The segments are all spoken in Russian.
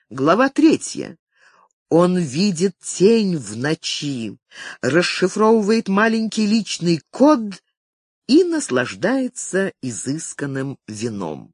Глава 3. Он видит тень в ночи, расшифровывает маленький личный код и наслаждается изысканным вином.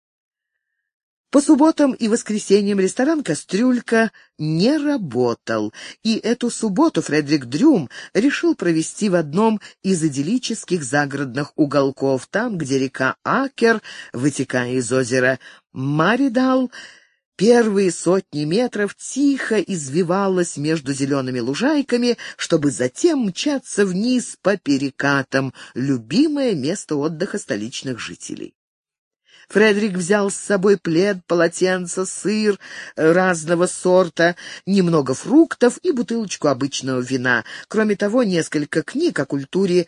По субботам и воскресеньям ресторан «Кастрюлька» не работал, и эту субботу Фредерик Дрюм решил провести в одном из идиллических загородных уголков, там, где река Акер, вытекая из озера Маридал, первые сотни метров тихо извивалась между зелеными лужайками, чтобы затем мчаться вниз по перекатам, любимое место отдыха столичных жителей. Фредерик взял с собой плед, полотенце, сыр разного сорта, немного фруктов и бутылочку обычного вина. Кроме того, несколько книг о культуре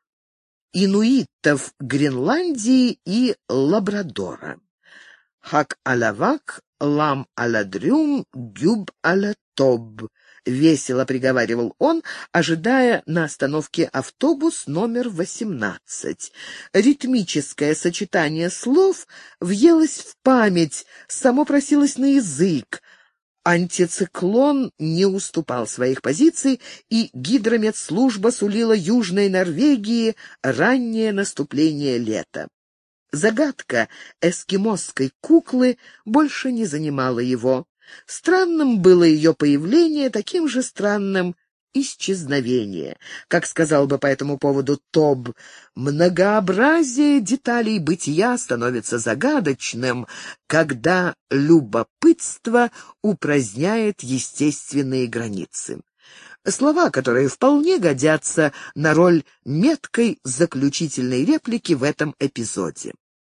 инуитов Гренландии и Лабрадора. «Хак алавак, лам аладрюм, гюб алатоб», — весело приговаривал он, ожидая на остановке автобус номер 18. Ритмическое сочетание слов въелось в память, само просилось на язык. Антициклон не уступал своих позиций, и гидрометслужба сулила Южной Норвегии раннее наступление лета. Загадка эскимосской куклы больше не занимала его. Странным было ее появление, таким же странным исчезновение. Как сказал бы по этому поводу Тоб, многообразие деталей бытия становится загадочным, когда любопытство упраздняет естественные границы. Слова, которые вполне годятся на роль меткой заключительной реплики в этом эпизоде.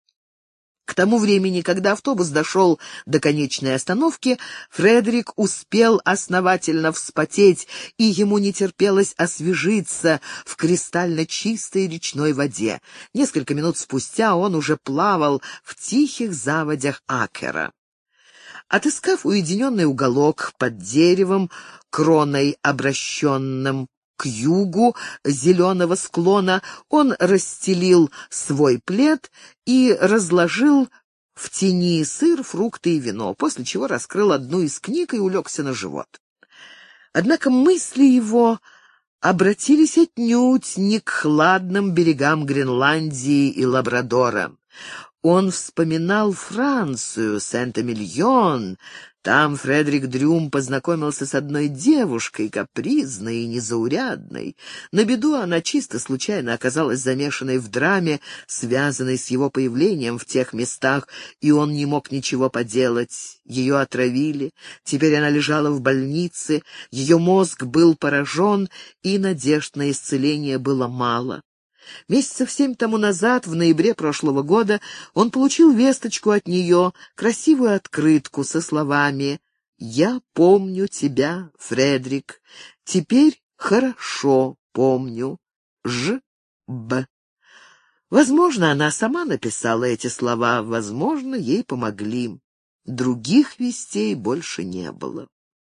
К тому времени, когда автобус дошел до конечной остановки, Фредерик успел основательно вспотеть, и ему не терпелось освежиться в кристально чистой речной воде. Несколько минут спустя он уже плавал в тихих заводях Акера. Отыскав уединенный уголок под деревом, кроной обращенным к югу зеленого склона, он расстелил свой плед и разложил в тени сыр, фрукты и вино, после чего раскрыл одну из книг и улегся на живот. Однако мысли его обратились отнюдь не к хладным берегам Гренландии и Лабрадора. Он вспоминал Францию, Сент-Эмильон. Там Фредерик Дрюм познакомился с одной девушкой, капризной и незаурядной. На беду она чисто случайно оказалась замешанной в драме, связанной с его появлением в тех местах, и он не мог ничего поделать. Ее отравили, теперь она лежала в больнице, ее мозг был поражен, и надежд на исцеление было мало. Месяцев 7 тому назад, в ноябре прошлого года, он получил весточку от нее, красивую открытку со словами «Я помню тебя, Фредерик. Теперь хорошо помню. Ж.Б.» Возможно, она сама написала эти слова, возможно, ей помогли. Других вестей больше не было.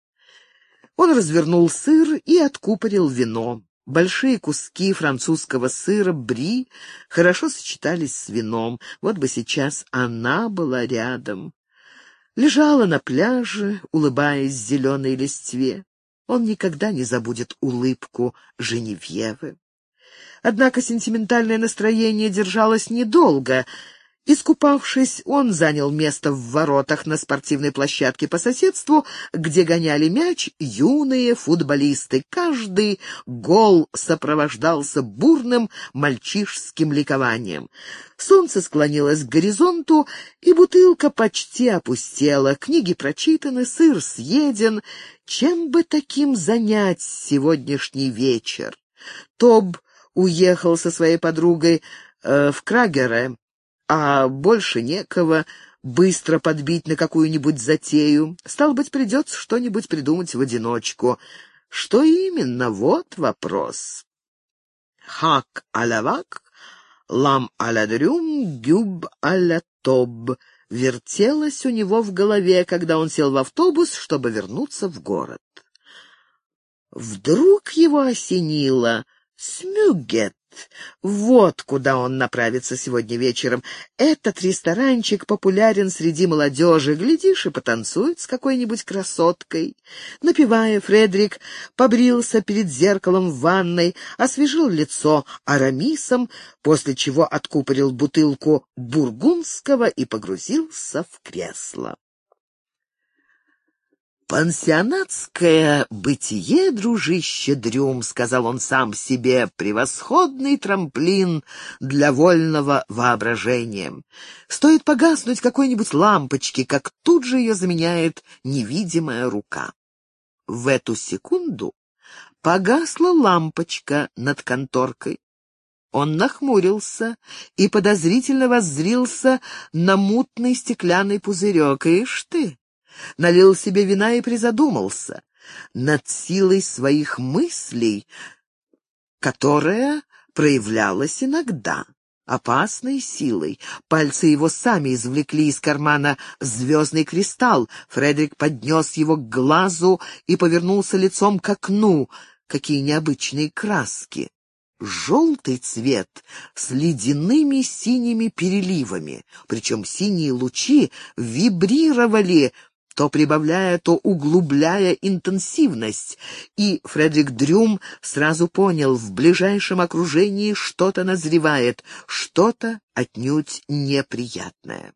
Он развернул сыр и откупорил вино. Большие куски французского сыра бри хорошо сочетались с вином. Вот бы сейчас она была рядом. Лежала на пляже, улыбаясь зеленой листве. Он никогда не забудет улыбку Женевьевы. Однако сентиментальное настроение держалось недолго. Искупавшись, он занял место в воротах на спортивной площадке по соседству, где гоняли мяч юные футболисты. Каждый гол сопровождался бурным мальчишеским ликованием. Солнце склонилось к горизонту, и бутылка почти опустела. Книги прочитаны, сыр съеден. Чем бы таким занять сегодняшний вечер? Тоб уехал со своей подругой в Крагере, а больше некого быстро подбить на какую-нибудь затею. Стало быть, придется что-нибудь придумать в одиночку. Что именно? Вот вопрос. «Хак алавак, лам аладрюм, гюб алатоб» вертелось у него в голове, когда он сел в автобус, чтобы вернуться в город. Вдруг его осенило «Смюгет». Вот куда он направится сегодня вечером. Этот ресторанчик популярен среди молодежи. Глядишь, и потанцует с какой-нибудь красоткой. Напевая, Фредерик побрился перед зеркалом в ванной, освежил лицо арамисом, после чего откупорил бутылку бургундского и погрузился в кресло. «Пансионатское бытие, дружище Дрюм», — сказал он сам себе, — «превосходный трамплин для вольного воображения. Стоит погаснуть какой-нибудь лампочке, как тут же ее заменяет невидимая рука». В эту секунду погасла лампочка над конторкой. Он нахмурился и подозрительно воззрился на мутный стеклянный пузырек. Ишь ты! Налил себе вина и призадумался над силой своих мыслей, которая проявлялась иногда, опасной силой. Пальцы его сами извлекли из кармана звездный кристалл. Фредерик поднес его к глазу и повернулся лицом к окну. Какие необычные краски! Желтый цвет с ледяными синими переливами, причем синие лучи вибрировали, то прибавляя, то углубляя интенсивность, и Фредерик Дрюм сразу понял, в ближайшем окружении что-то назревает, что-то отнюдь неприятное.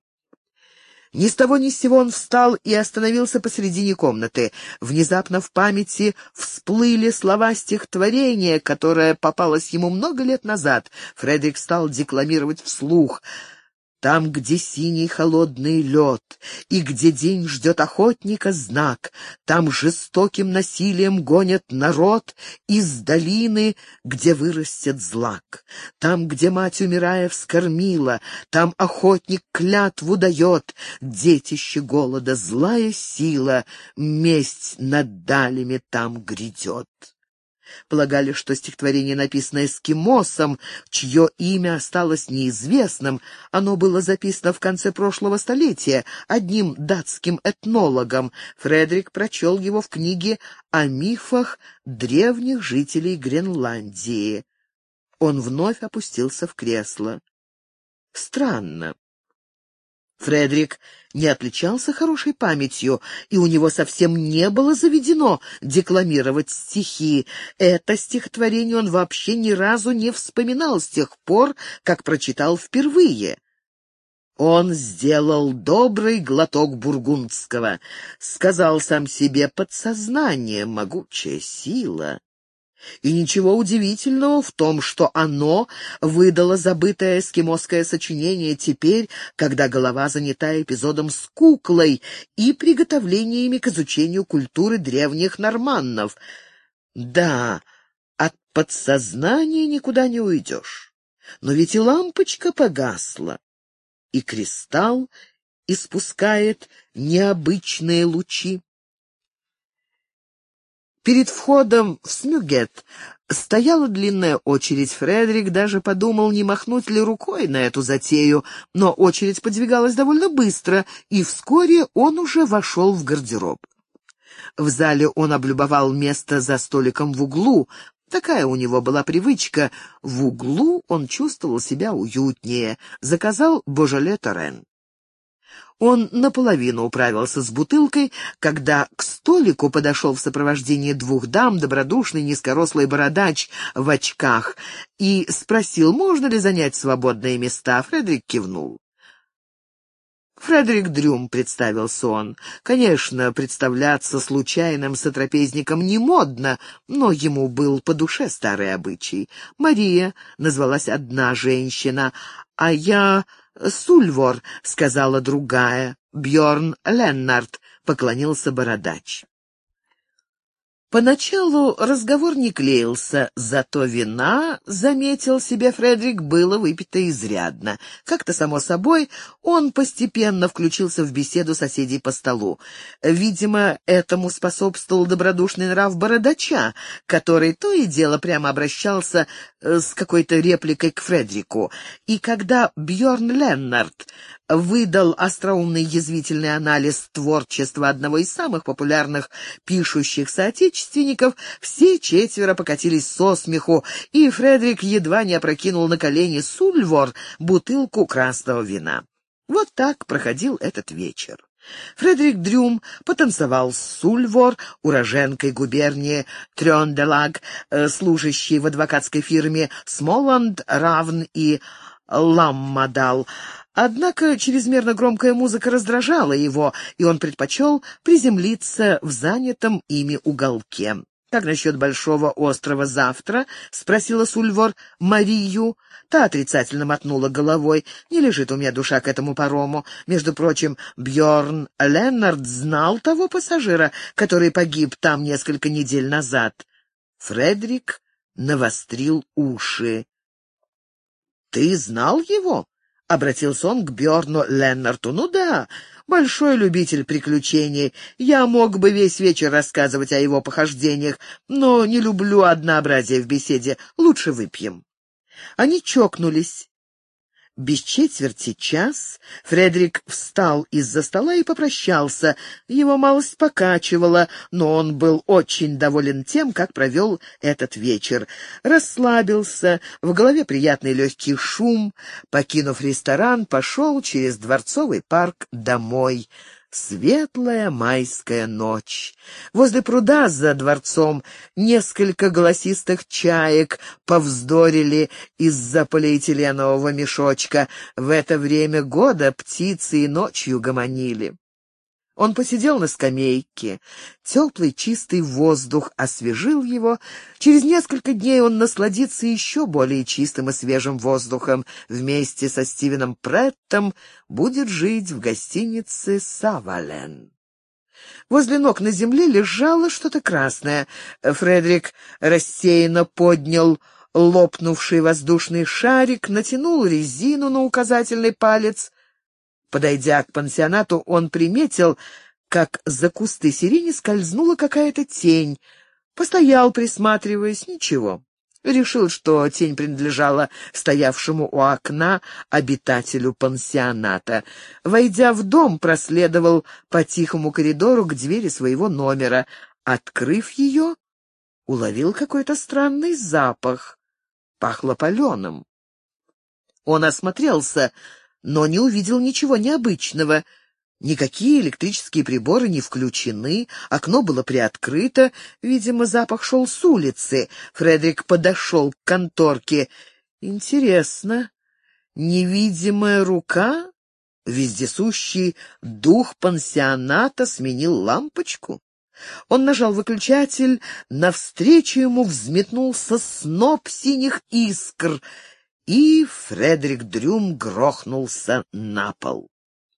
Ни с того ни с сего он встал и остановился посредине комнаты. Внезапно в памяти всплыли слова стихотворения, которое попалось ему много лет назад. Фредерик стал декламировать вслух: «Там, где синий холодный лед, и где день ждет охотника знак, там жестоким насилием гонят народ из долины, где вырастет злак. Там, где мать, умирая, вскормила, там охотник клятву дает, детище голода, злая сила, месть над далями там грядет». Полагали, что стихотворение написано эскимосом, чье имя осталось неизвестным. Оно было записано в конце прошлого столетия одним датским этнологом. Фредерик прочел его в книге о мифах древних жителей Гренландии. Он вновь опустился в кресло. Странно. Фредерик не отличался хорошей памятью, и у него совсем не было заведено декламировать стихи. Это стихотворение он вообще ни разу не вспоминал с тех пор, как прочитал впервые. Он сделал добрый глоток бургундского, сказал сам себе: подсознание — могучая сила. И ничего удивительного в том, что оно выдало забытое эскимосское сочинение теперь, когда голова занята эпизодом с куклой и приготовлениями к изучению культуры древних норманнов. Да, от подсознания никуда не уйдешь. Но ведь и лампочка погасла, и кристалл испускает необычные лучи. Перед входом в Смюгет стояла длинная очередь. Фредерик даже подумал, не махнуть ли рукой на эту затею, но очередь подвигалась довольно быстро, и вскоре он уже вошел в гардероб. В зале он облюбовал место за столиком в углу. Такая у него была привычка. В углу он чувствовал себя уютнее. Заказал божоле Торрен. Он наполовину управился с бутылкой, когда к столику подошел в сопровождении двух дам добродушный низкорослый бородач в очках и спросил, можно ли занять свободные места. Фредерик кивнул. «Фредерик Дрюм», — представился он. Конечно, представляться случайным сотрапезником не модно, но ему был по душе старый обычай. Мария назвалась одна женщина, а я Сульвор, — сказала другая. Бьорн Леннард, — поклонился бородач. Поначалу разговор не клеился, зато вина, заметил себе Фредерик, было выпито изрядно. Как-то само собой он постепенно включился в беседу соседей по столу. Видимо, этому способствовал добродушный нрав бородача, который то и дело прямо обращался с какой-то репликой к Фредерику, и когда Бьорн Леннард выдал остроумный язвительный анализ творчества одного из самых популярных пишущих соотечественников, все четверо покатились со смеху, и Фредерик едва не опрокинул на колени Сульвор бутылку красного вина. Вот так проходил этот вечер. Фредерик Дрюм потанцевал с Сульвор, уроженкой губернии Трёнделаг, служащей в адвокатской фирме Смоланд, Равн и Ламмадал. Однако чрезмерно громкая музыка раздражала его, и он предпочел приземлиться в занятом ими уголке. «Как насчет Большого острова завтра?» — спросила Сульвор Марию. Та отрицательно мотнула головой. «Не лежит у меня душа к этому парому. Между прочим, Бьорн Леннард знал того пассажира, который погиб там несколько недель назад». Фредерик навострил уши. «Ты знал его?» — обратился он к Бьорну Леннарту. «Ну да, большой любитель приключений. Я мог бы весь вечер рассказывать о его похождениях, но не люблю однообразие в беседе. Лучше выпьем». Они чокнулись. Без четверти час Фредерик встал из-за стола и попрощался. Его малость покачивало, но он был очень доволен тем, как провел этот вечер. Расслабился, в голове приятный легкий шум. Покинув ресторан, пошел через Дворцовый парк домой. Светлая майская ночь. Возле пруда за дворцом несколько голосистых чаек повздорили из-за полиэтиленового мешочка. В это время года птицы и ночью гомонили. Он посидел на скамейке. Теплый чистый воздух освежил его. Через несколько дней он насладится еще более чистым и свежим воздухом. Вместе со Стивеном Преттом будет жить в гостинице «Савален». Возле ног на земле лежало что-то красное. Фредерик рассеянно поднял лопнувший воздушный шарик, натянул резину на указательный палец. Подойдя к пансионату, он приметил, как за кусты сирени скользнула какая-то тень. Постоял, присматриваясь, ничего. Решил, что тень принадлежала стоявшему у окна обитателю пансионата. Войдя в дом, проследовал по тихому коридору к двери своего номера. Открыв ее, уловил какой-то странный запах. Пахло паленым. Он осмотрелся, но не увидел ничего необычного. Никакие электрические приборы не включены, окно было приоткрыто, видимо, запах шел с улицы. Фредерик подошел к конторке. Интересно, невидимая рука, вездесущий дух пансионата сменил лампочку? Он нажал выключатель, навстречу ему взметнулся сноп синих искр, и Фредерик Дрюм грохнулся на пол.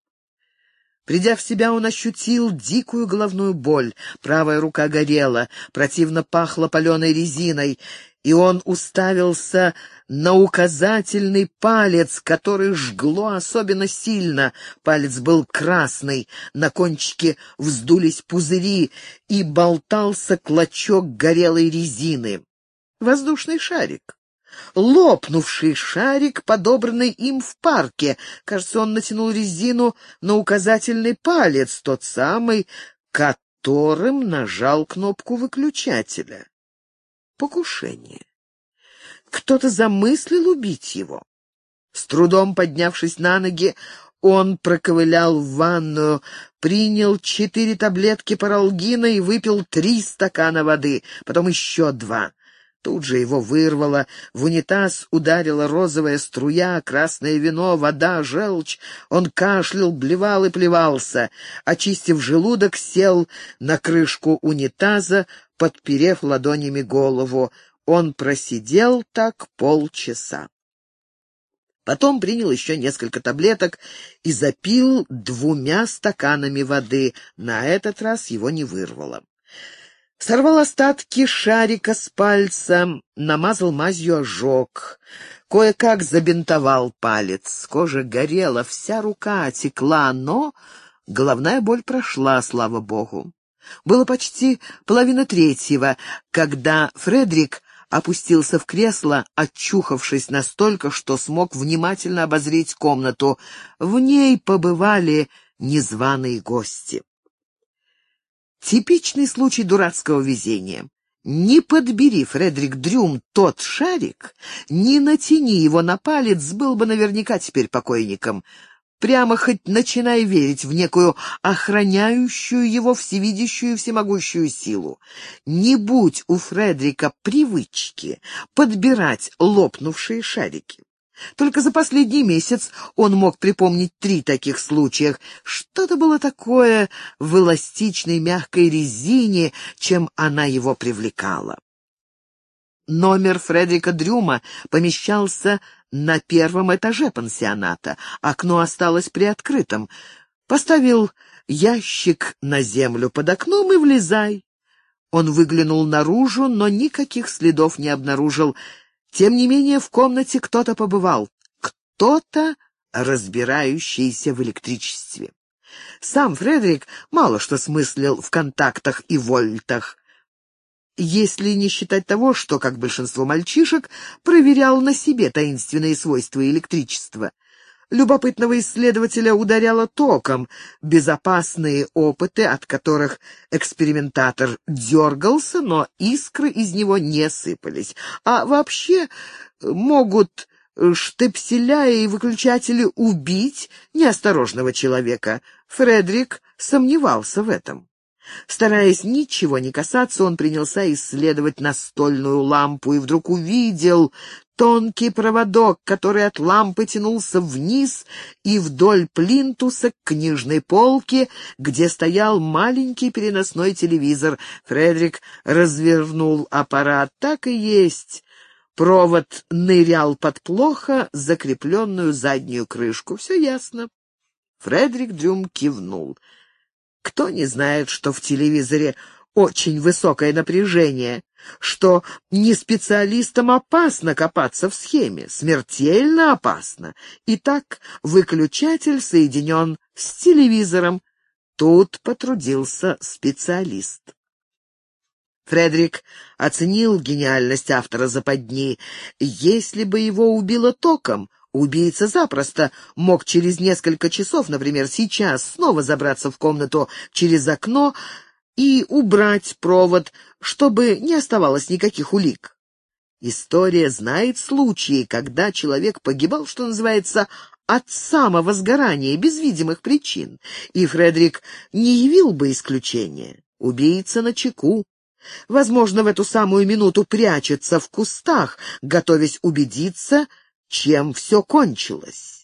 Придя в себя, он ощутил дикую головную боль. Правая рука горела, противно пахло паленой резиной, и он уставился на указательный палец, который жгло особенно сильно. Палец был красный, на кончике вздулись пузыри, и болтался клочок горелой резины. Воздушный шарик. Лопнувший шарик, подобранный им в парке. Кажется, он натянул резину на указательный палец, тот самый, которым нажал кнопку выключателя. Покушение. Кто-то замыслил убить его. С трудом поднявшись на ноги, он проковылял в ванную, принял 4 таблетки паралгина и выпил 3 стакана воды, потом еще 2. Тут же его вырвало, в унитаз ударила розовая струя, красное вино, вода, желчь. Он кашлял, блевал и плевался. Очистив желудок, сел на крышку унитаза, подперев ладонями голову. Он просидел так полчаса. Потом принял еще несколько таблеток и запил 2 стаканами воды. На этот раз его не вырвало. Сорвал остатки шарика с пальца, намазал мазью ожог. Кое-как забинтовал палец. Кожа горела, вся рука отекла, но головная боль прошла, слава богу. Было почти 2:30, когда Фредерик опустился в кресло, очухавшись настолько, что смог внимательно обозреть комнату. В ней побывали незваные гости. Типичный случай дурацкого везения. Не подбери, Фредерик Дрюм, тот шарик, не натяни его на палец, был бы наверняка теперь покойником. Прямо хоть начинай верить в некую охраняющую его всевидящую всемогущую силу. Не будь у Фредерика привычки подбирать лопнувшие шарики. Только за последний месяц он мог припомнить 3 таких случая. Что-то было такое в эластичной мягкой резине, чем она его привлекала. Номер Фредерика Дрюма помещался на 1-м этаже пансионата. Окно осталось приоткрытым. Поставил ящик на землю под окном и влезай. Он выглянул наружу, но никаких следов не обнаружил. Тем не менее, в комнате кто-то побывал. Кто-то, разбирающийся в электричестве. Сам Фредерик мало что смыслил в контактах и вольтах, если не считать того, что, как большинство мальчишек, проверял на себе таинственные свойства электричества. Любопытного исследователя ударяло током, безопасные опыты, от которых экспериментатор дергался, но искры из него не сыпались. А вообще могут штепселя и выключатели убить неосторожного человека. Фредерик сомневался в этом. Стараясь ничего не касаться, он принялся исследовать настольную лампу и вдруг увидел тонкий проводок, который от лампы тянулся вниз и вдоль плинтуса к книжной полке, где стоял маленький переносной телевизор. Фредерик развернул аппарат. Так и есть. Провод нырял под плохо закрепленную заднюю крышку. Все ясно. Фредерик Дрюм кивнул. Кто не знает, что в телевизоре очень высокое напряжение, что не специалистам опасно копаться в схеме, смертельно опасно. Итак, выключатель соединен с телевизором. Тут потрудился специалист. Фредерик оценил гениальность автора западни. Если бы его убило током, убийца запросто мог через несколько часов, например, сейчас, снова забраться в комнату через окно и убрать провод, чтобы не оставалось никаких улик. История знает случаи, когда человек погибал, что называется, от самого сгорания, без видимых причин, и Фредерик не явил бы исключения. Убийца начеку. Возможно, в эту самую минуту прячется в кустах, готовясь убедиться, чем все кончилось.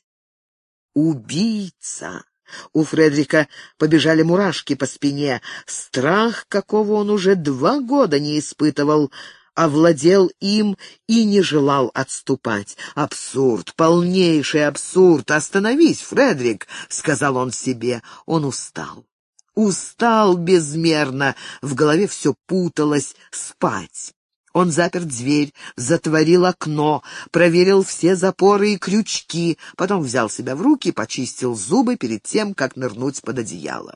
Убийца. У Фредерика побежали мурашки по спине. Страх, какого он уже 2 года не испытывал, овладел им и не желал отступать. «Абсурд, полнейший абсурд! Остановись, Фредерик!» — сказал он себе. Он устал. Устал безмерно, в голове все путалось. Спать. Он запер дверь, затворил окно, проверил все запоры и крючки, потом взял себя в руки, почистил зубы перед тем, как нырнуть под одеяло.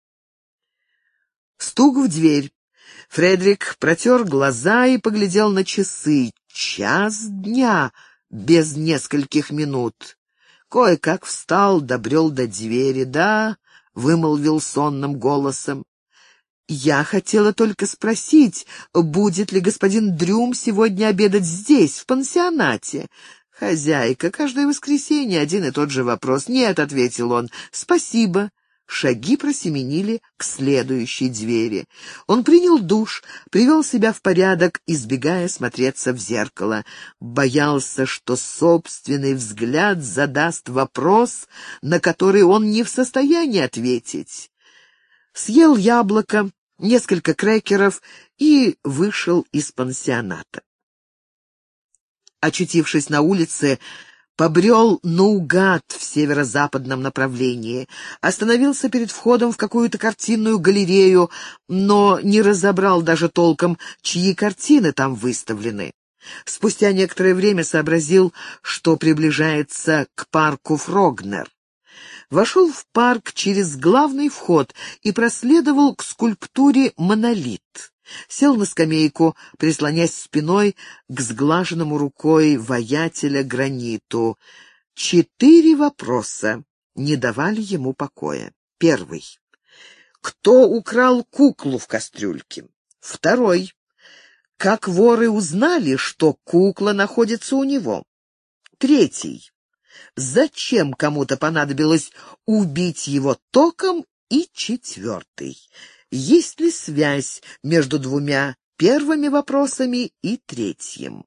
Стук в дверь. Фредерик протер глаза и поглядел на часы. 1 дня без нескольких минут. Кое-как встал, добрел до двери. «Да», — вымолвил сонным голосом. «Я хотела только спросить, будет ли господин Дрюм сегодня обедать здесь, в пансионате?» «Хозяйка, каждое воскресенье один и тот же вопрос». «Нет», — ответил он, — «спасибо». Шаги просеменили к следующей двери. Он принял душ, привел себя в порядок, избегая смотреться в зеркало. Боялся, что собственный взгляд задаст вопрос, на который он не в состоянии ответить. Съел яблоко, несколько крекеров и вышел из пансионата. Очутившись на улице, побрел наугад в северо-западном направлении, остановился перед входом в какую-то картинную галерею, но не разобрал даже толком, чьи картины там выставлены. Спустя некоторое время сообразил, что приближается к парку Фрогнер. Вошел в парк через главный вход и проследовал к скульптуре «Монолит». Сел на скамейку, прислонясь спиной к сглаженному рукой воятеля граниту. 4 вопроса не давали ему покоя. Первый. Кто украл куклу в кастрюльке? Второй. Как воры узнали, что кукла находится у него? Третий. Зачем кому-то понадобилось убить его током? И четвертый. Есть ли связь между 2 первыми вопросами и третьим?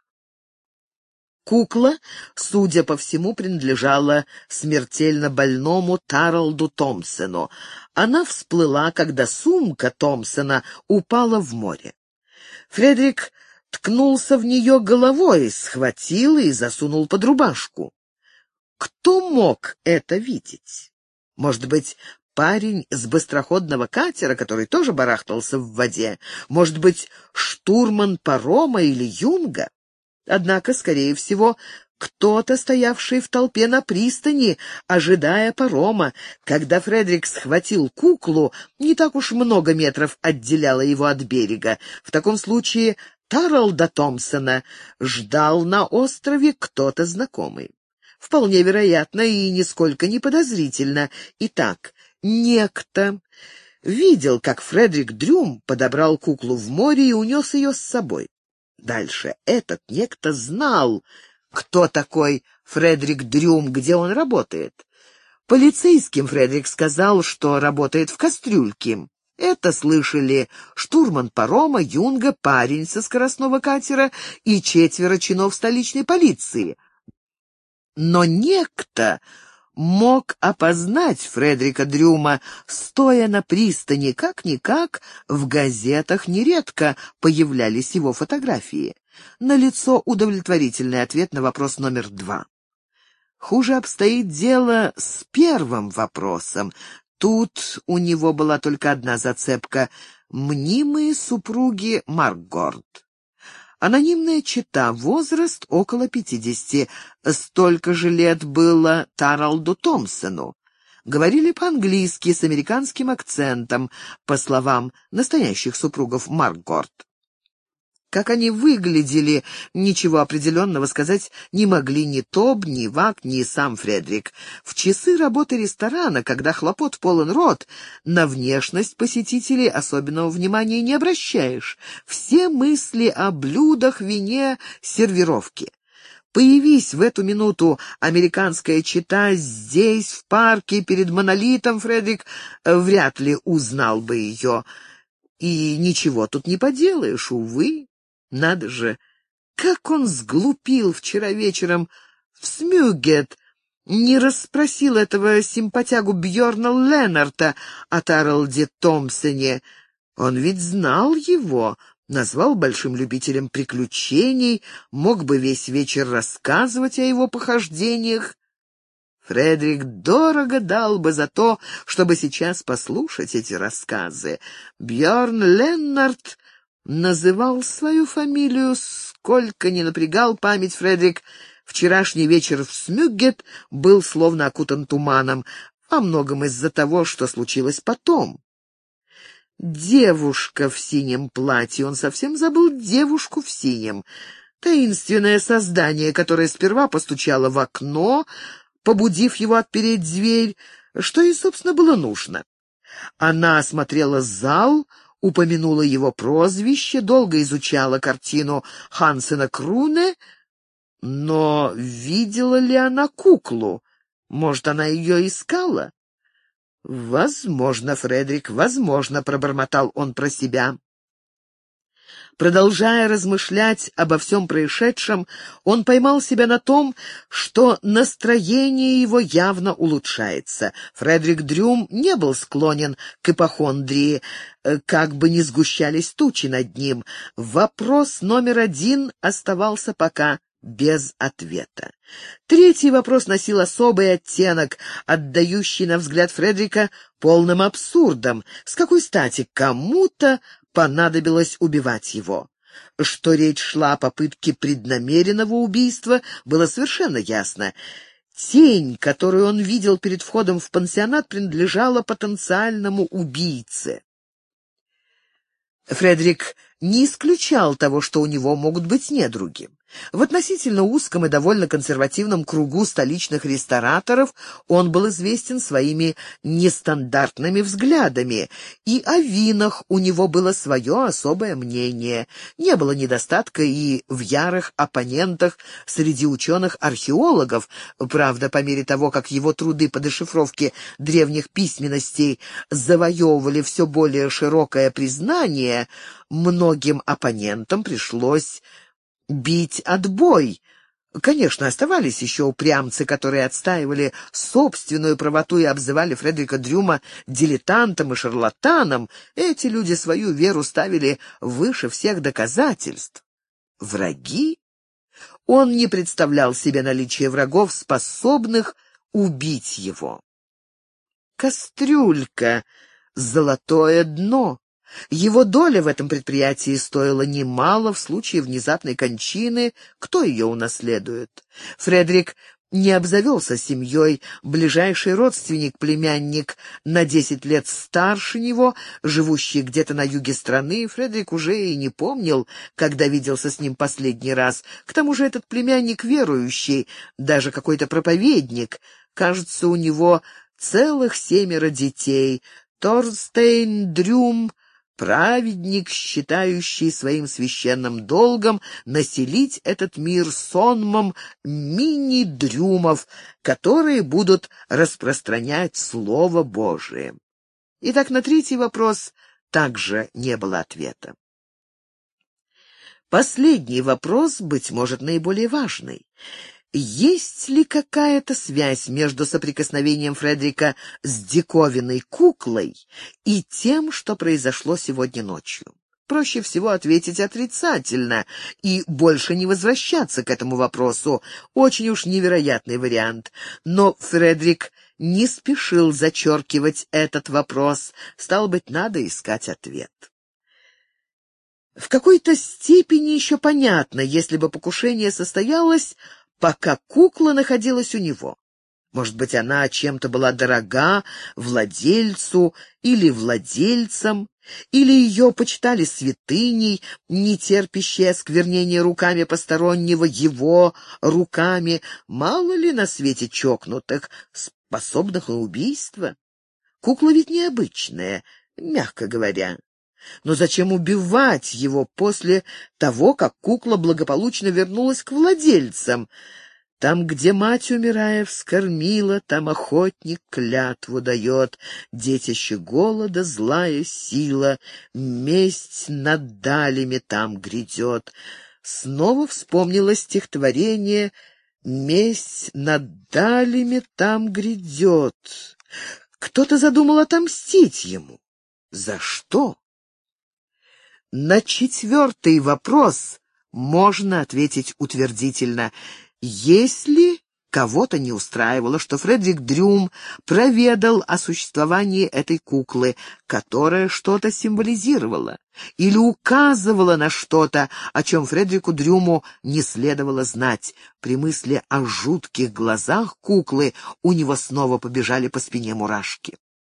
Кукла, судя по всему, принадлежала смертельно больному Таралду Томпсону. Она всплыла, когда сумка Томпсона упала в море. Фредерик ткнулся в нее головой, схватил и засунул под рубашку. Кто мог это видеть? Может быть, парень с быстроходного катера, который тоже барахтался в воде? Может быть, штурман парома или юнга? Однако, скорее всего, кто-то, стоявший в толпе на пристани, ожидая парома. Когда Фредерик схватил куклу, не так уж много метров отделяло его от берега. В таком случае Таралда Томпсона ждал на острове кто-то знакомый. Вполне вероятно и нисколько не подозрительно. Итак, некто видел, как Фредерик Дрюм подобрал куклу в море и унес ее с собой. Дальше этот некто знал, кто такой Фредерик Дрюм, где он работает. Полицейским Фредерик сказал, что работает в кастрюльке. Это слышали штурман парома, юнга, парень со скоростного катера и 4 чинов столичной полиции. Но некто мог опознать Фредерика Дрюма, стоя на пристани. Как-никак, в газетах нередко появлялись его фотографии. Налицо удовлетворительный ответ на вопрос номер 2. Хуже обстоит дело с первым вопросом. Тут у него была только одна зацепка — мнимые супруги Маркгорд. Анонимная чета, возраст около 50, столько же лет было Таралду Томпсону. Говорили по-английски с американским акцентом, по словам настоящих супругов Маркгорд. Как они выглядели, ничего определенного сказать не могли ни Тоб, ни Вак, ни сам Фредерик. В часы работы ресторана, когда хлопот полон рот, на внешность посетителей особенного внимания не обращаешь. Все мысли о блюдах, вине, сервировке. Появись в эту минуту американская чета здесь, в парке, перед монолитом, Фредерик вряд ли узнал бы ее. И ничего тут не поделаешь, увы. Надо же, как он сглупил вчера вечером в Смюгет, не расспросил этого симпатягу Бьорна Леннарта о Таралде Томпсоне. Он ведь знал его, назвал большим любителем приключений, мог бы весь вечер рассказывать о его похождениях. Фредерик дорого дал бы за то, чтобы сейчас послушать эти рассказы. Бьорн Леннарт называл свою фамилию, сколько ни напрягал память Фредерик. Вчерашний вечер в Смюгет был словно окутан туманом, во многом из-за того, что случилось потом. Девушка в синем платье, он совсем забыл девушку в синем. Таинственное создание, которое сперва постучало в окно, побудив его отпереть дверь, что и, собственно, было нужно. Она осмотрела зал, упомянула его прозвище, долго изучала картину Хансена Круне, но видела ли она куклу? Может, она ее искала? «Возможно, Фредерик, возможно», — пробормотал он про себя. Продолжая размышлять обо всем происшедшем, он поймал себя на том, что настроение его явно улучшается. Фредерик Дрюм не был склонен к ипохондрии, как бы ни сгущались тучи над ним. Вопрос номер 1 оставался пока без ответа. Третий вопрос носил особый оттенок, отдающий, на взгляд Фредерика, полным абсурдом. С какой стати кому-то понадобилось убивать его? Что речь шла о попытке преднамеренного убийства, было совершенно ясно. Тень, которую он видел перед входом в пансионат, принадлежала потенциальному убийце. Фредерик не исключал того, что у него могут быть недруги. В относительно узком и довольно консервативном кругу столичных рестораторов он был известен своими нестандартными взглядами, и о винах у него было свое особое мнение. Не было недостатка и в ярых оппонентах среди ученых-археологов. Правда, по мере того, как его труды по дешифровке древних письменностей завоевывали все более широкое признание, многим оппонентам пришлось бить отбой. Конечно, оставались еще упрямцы, которые отстаивали собственную правоту и обзывали Фредерика Дрюма дилетантом и шарлатаном. Эти люди свою веру ставили выше всех доказательств. Враги? Он не представлял себе наличие врагов, способных убить его. Кастрюлька, золотое дно. Его доля в этом предприятии стоила немало. В случае внезапной кончины кто ее унаследует? Фредерик не обзавелся семьей. Ближайший родственник, племянник на 10 лет старше него, живущий где-то на юге страны, Фредерик уже и не помнил, когда виделся с ним последний раз. К тому же этот племянник верующий, даже какой-то проповедник. Кажется, у него целых 7 детей. Торстейн Дрюм, праведник, считающий своим священным долгом населить этот мир сонмом мини-дрюмов, которые будут распространять Слово Божие. Итак, на 3-й вопрос также не было ответа. Последний вопрос, быть может, наиболее важный. Есть ли какая-то связь между соприкосновением Фредерика с диковинной куклой и тем, что произошло сегодня ночью? Проще всего ответить отрицательно и больше не возвращаться к этому вопросу. Очень уж невероятный вариант. Но Фредерик не спешил зачеркивать этот вопрос. Стало быть, надо искать ответ. В какой-то степени еще понятно, если бы покушение состоялось, пока кукла находилась у него. Может быть, она чем-то была дорога владельцу или владельцам, или ее почитали святыней, не терпящей осквернения руками постороннего, его руками. Мало ли на свете чокнутых, способных на убийство. Кукла ведь необычная, мягко говоря. Но зачем убивать его после того, как кукла благополучно вернулась к владельцам? Там, где мать, умирая, вскормила, там охотник клятву дает. Детище голода, злая сила, месть над далями там грядет. Снова вспомнилось стихотворение «Месть над далями там грядет». Кто-то задумал отомстить ему. За что? На 4-й вопрос можно ответить утвердительно. Если кого-то не устраивало, что Фредерик Дрюм проведал о существовании этой куклы, которая что-то символизировала или указывала на что-то, о чем Фредерику Дрюму не следовало знать, при мысли о жутких глазах куклы у него снова побежали по спине мурашки.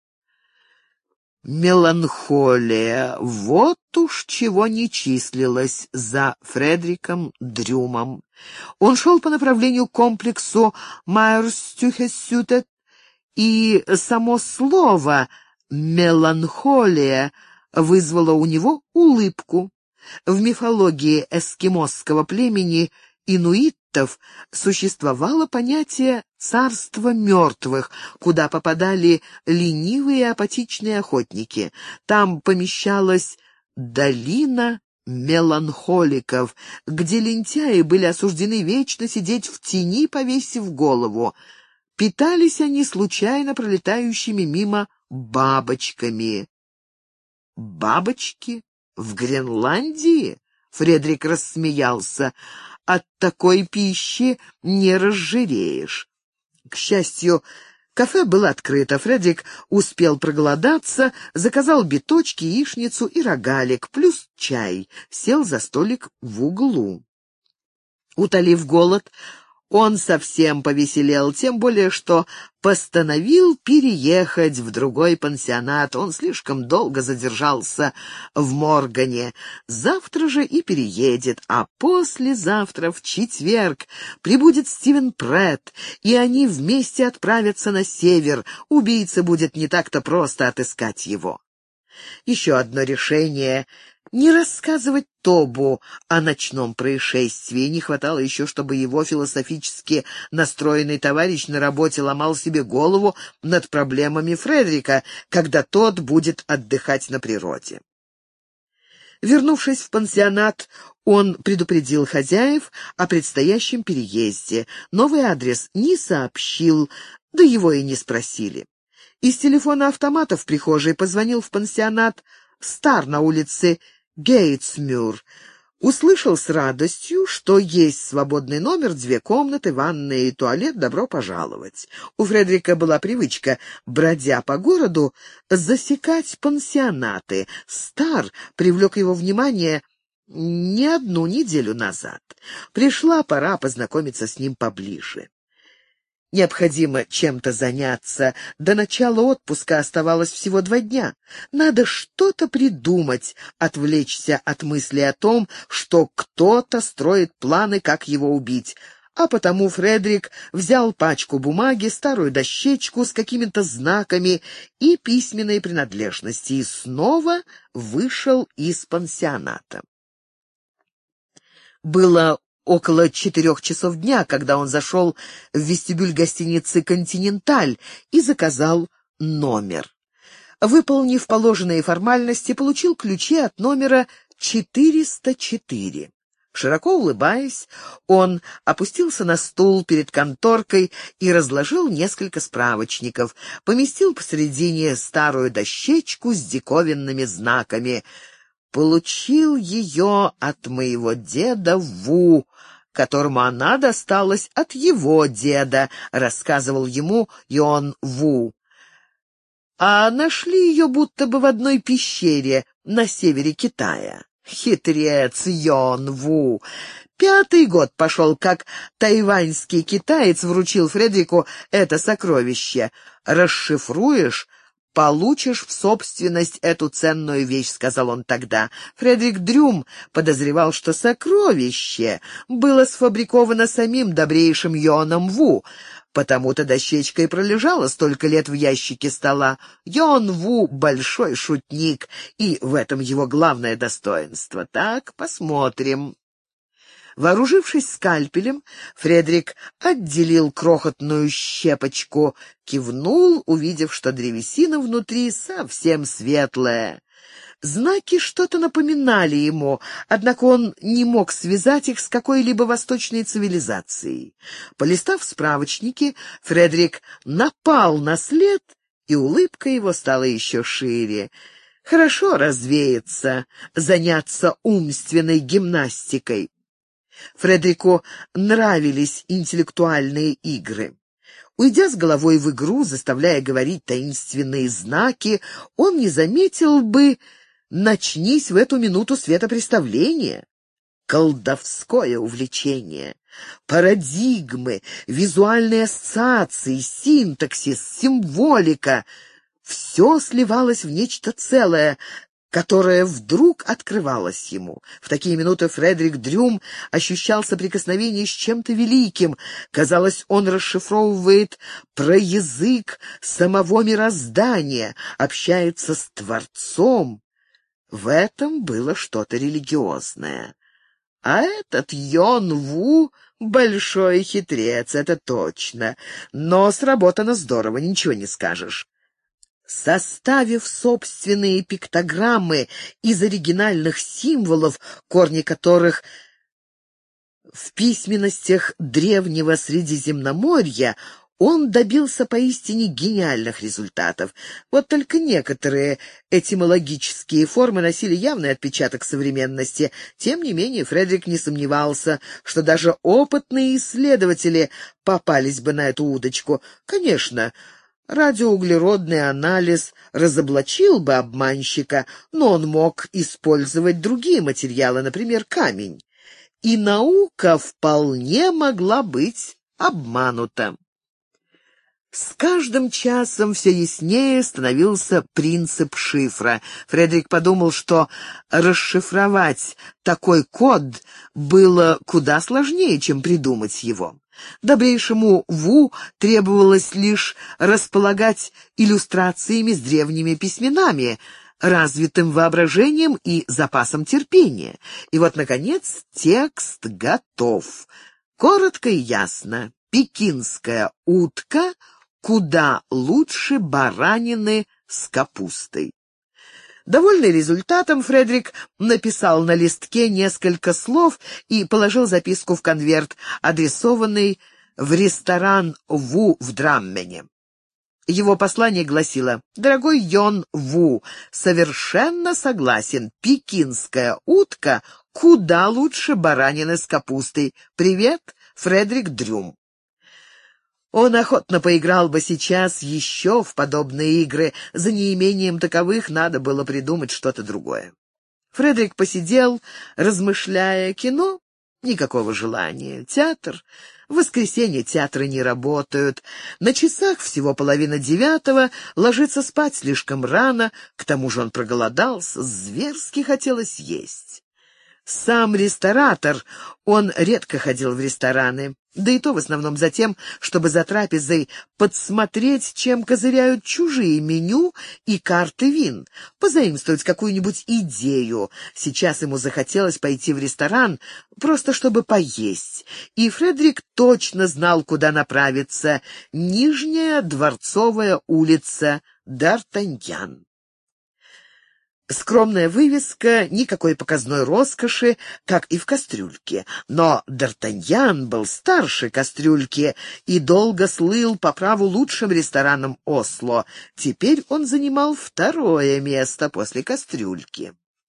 Меланхолия — вот уж чего не числилось за Фредериком Дрюмом. Он шел по направлению к комплексу Майерстюхесютет, и само слово «меланхолия» вызвало у него улыбку. В мифологии эскимосского племени инуитов существовало понятие «царства мертвых», куда попадали ленивые апатичные охотники. Там помещалась долина меланхоликов, где лентяи были осуждены вечно сидеть в тени, повесив голову. Питались они случайно пролетающими мимо бабочками. «Бабочки? В Гренландии?» Фредерик рассмеялся. «От такой пищи не разжиреешь». К счастью, кафе было открыто. Фредерик успел проголодаться, заказал биточки, яичницу и рогалик, плюс чай. Сел за столик в углу. Утолив голод, Он совсем повеселел, тем более что постановил переехать в другой пансионат. Он слишком долго задержался в Моргане. Завтра же и переедет, а послезавтра, в четверг, прибудет Стивен Прэтт, и они вместе отправятся на север. Убийце будет не так-то просто отыскать его. Еще одно решение — не рассказывать Тобу о ночном происшествии. Не хватало еще, чтобы его философически настроенный товарищ на работе ломал себе голову над проблемами Фредерика, когда тот будет отдыхать на природе. Вернувшись в пансионат, он предупредил хозяев о предстоящем переезде. Новый адрес не сообщил, да его и не спросили. Из телефона автомата в прихожей позвонил в пансионат Стар на улице Гейтсмюр. Услышал с радостью, что есть свободный номер, 2 комнаты, ванная и туалет, добро пожаловать. У Фредерика была привычка, бродя по городу, засекать пансионаты. Стар привлек его внимание не 1 неделю назад. Пришла пора познакомиться с ним поближе. Необходимо чем-то заняться. До начала отпуска оставалось всего 2 дня. Надо что-то придумать, отвлечься от мысли о том, что кто-то строит планы, как его убить. А потому Фредерик взял пачку бумаги, старую дощечку с какими-то знаками и письменные принадлежности и снова вышел из пансионата. Было около 4 часов дня, когда он зашел в вестибюль гостиницы «Континенталь» и заказал номер. Выполнив положенные формальности, получил ключи от номера 404. Широко улыбаясь, он опустился на стул перед конторкой и разложил несколько справочников, поместил посредине старую дощечку с диковинными знаками. «Получил ее от моего деда Ву, которому она досталась от его деда», — рассказывал ему Йон Ву. «А нашли ее будто бы в одной пещере на севере Китая». Хитрец Йон Ву. 5-й год пошел, как тайваньский китаец вручил Фредерику это сокровище. «Расшифруешь, получишь в собственность эту ценную вещь», — сказал он тогда. Фредерик Дрюм подозревал, что сокровище было сфабриковано самим добрейшим Йоном Ву, потому-то дощечка и пролежала столько лет в ящике стола. Йон Ву — большой шутник, и в этом его главное достоинство. Так, посмотрим. Вооружившись скальпелем, Фредерик отделил крохотную щепочку, кивнул, увидев, что древесина внутри совсем светлая. Знаки что-то напоминали ему, однако он не мог связать их с какой-либо восточной цивилизацией. Полистав справочники, Фредерик напал на след, и улыбка его стала еще шире. Хорошо развеяться, заняться умственной гимнастикой. Фредерику нравились интеллектуальные игры. Уйдя с головой в игру, заставляя говорить таинственные знаки, он не заметил бы, начнись в эту минуту светопреставление. Колдовское увлечение. Парадигмы, визуальные ассоциации, синтаксис, символика — все сливалось в нечто целое, которое вдруг открывалось ему. В такие минуты Фредерик Дрюм ощущал соприкосновение с чем-то великим. Казалось, он расшифровывает про язык самого мироздания, общается с Творцом. В этом было что-то религиозное. А этот Йон Ву — большой хитрец, это точно. Но сработано здорово, ничего не скажешь. Составив собственные пиктограммы из оригинальных символов, корни которых в письменностях древнего Средиземноморья, он добился поистине гениальных результатов. Вот только некоторые этимологические формы носили явный отпечаток современности. Тем не менее, Фредерик не сомневался, что даже опытные исследователи попались бы на эту удочку. Конечно, радиоуглеродный анализ разоблачил бы обманщика, но он мог использовать другие материалы, например, камень. и наука вполне могла быть обманута. С каждым часом все яснее становился принцип шифра. Фредерик подумал, что расшифровать такой код было куда сложнее, чем придумать его. Добрейшему Ву требовалось лишь располагать иллюстрациями с древними письменами, развитым воображением и запасом терпения. И вот, наконец, текст готов. Коротко и ясно. Пекинская утка куда лучше баранины с капустой. Довольный результатом, Фредерик написал на листке несколько слов и положил записку в конверт, адресованный в ресторан Ву в Драммене. Его послание гласило: «Дорогой Йон Ву, совершенно согласен, пекинская утка куда лучше баранины с капустой. Привет, Фредерик Дрюм». Он охотно поиграл бы сейчас еще в подобные игры, за неимением таковых надо было придумать что-то другое. Фредерик посидел, размышляя. Кино? Никакого желания. Театр? В воскресенье театры не работают. На часах всего 8:30, ложиться спать слишком рано, к тому же он проголодался, зверски хотелось есть. Сам ресторатор, он редко ходил в рестораны, да и то в основном за тем, чтобы за трапезой подсмотреть, чем козыряют чужие меню и карты вин, позаимствовать какую-нибудь идею. Сейчас ему захотелось пойти в ресторан, просто чтобы поесть, и Фредерик точно знал, куда направиться: Нижняя Дворцовая улица, Д'Артаньян. Скромная вывеска, никакой показной роскоши, как и в кастрюльке. Но Д'Артаньян был старше кастрюльки и долго слыл по праву лучшим рестораном Осло. Теперь он занимал второе место после кастрюльки.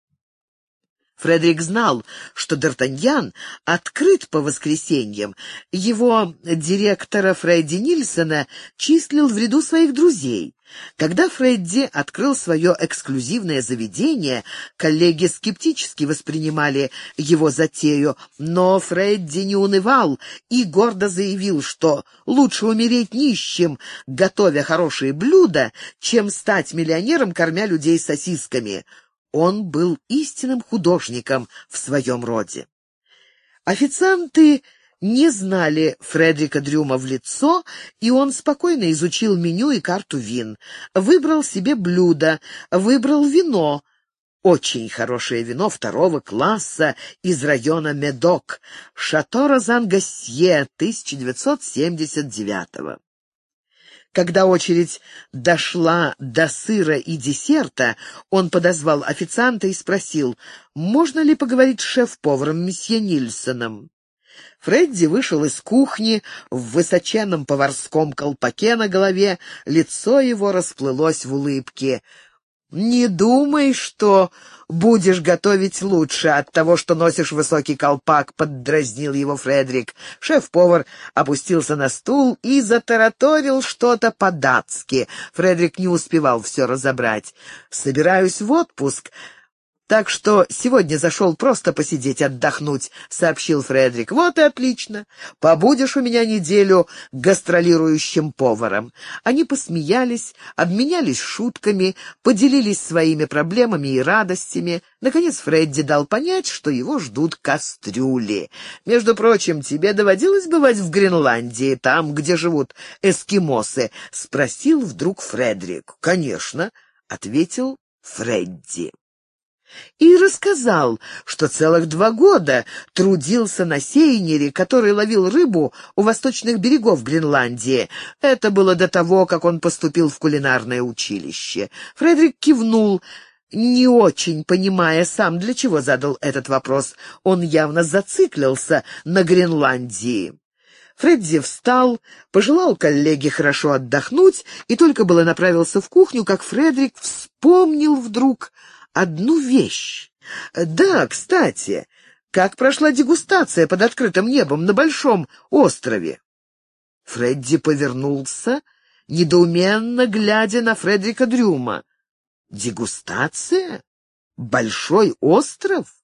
Фредерик знал, что Д'Артаньян открыт по воскресеньям. Его директора Фредди Нильсона числил в ряду своих друзей. Когда Фредди открыл свое эксклюзивное заведение, коллеги скептически воспринимали его затею, но Фредди не унывал и гордо заявил, что лучше умереть нищим, готовя хорошие блюда, чем стать миллионером, кормя людей сосисками. Он был истинным художником в своем роде. Официанты не знали Фредерика Дрюма в лицо, и он спокойно изучил меню и карту вин. Выбрал себе блюдо, выбрал вино. Очень хорошее вино второго класса из района Медок, Шато Розан-Гассье 1979-го. Когда очередь дошла до сыра и десерта, он подозвал официанта и спросил, можно ли поговорить с шеф-поваром месье Нильсоном. Фредди вышел из кухни в высоченном поварском колпаке на голове, лицо его расплылось в улыбке. «Не думай, что будешь готовить лучше от того, что носишь высокий колпак», — поддразнил его Фредерик. Шеф-повар опустился на стул и затараторил что-то по-датски. Фредерик не успевал все разобрать. «Собираюсь в отпуск, так что сегодня зашел просто посидеть, отдохнуть», — сообщил Фредерик. «Вот и отлично. Побудешь у меня неделю гастролирующим поваром». Они посмеялись, обменялись шутками, поделились своими проблемами и радостями. Наконец Фредди дал понять, что его ждут кастрюли. «Между прочим, тебе доводилось бывать в Гренландии, там, где живут эскимосы?» — спросил вдруг Фредерик. «Конечно», — ответил Фредди. И рассказал, что целых 2 года трудился на сейнере, который ловил рыбу у восточных берегов Гренландии. Это было до того, как он поступил в кулинарное училище. Фредерик кивнул, не очень понимая сам, для чего задал этот вопрос. Он явно зациклился на Гренландии. Фредди встал, пожелал коллеге хорошо отдохнуть и только было направился в кухню, как Фредерик вспомнил вдруг одну вещь. Да, кстати, как прошла дегустация под открытым небом на Большом острове? Фредди повернулся, недоуменно глядя на Фредерика Дрюма. Дегустация? Большой остров?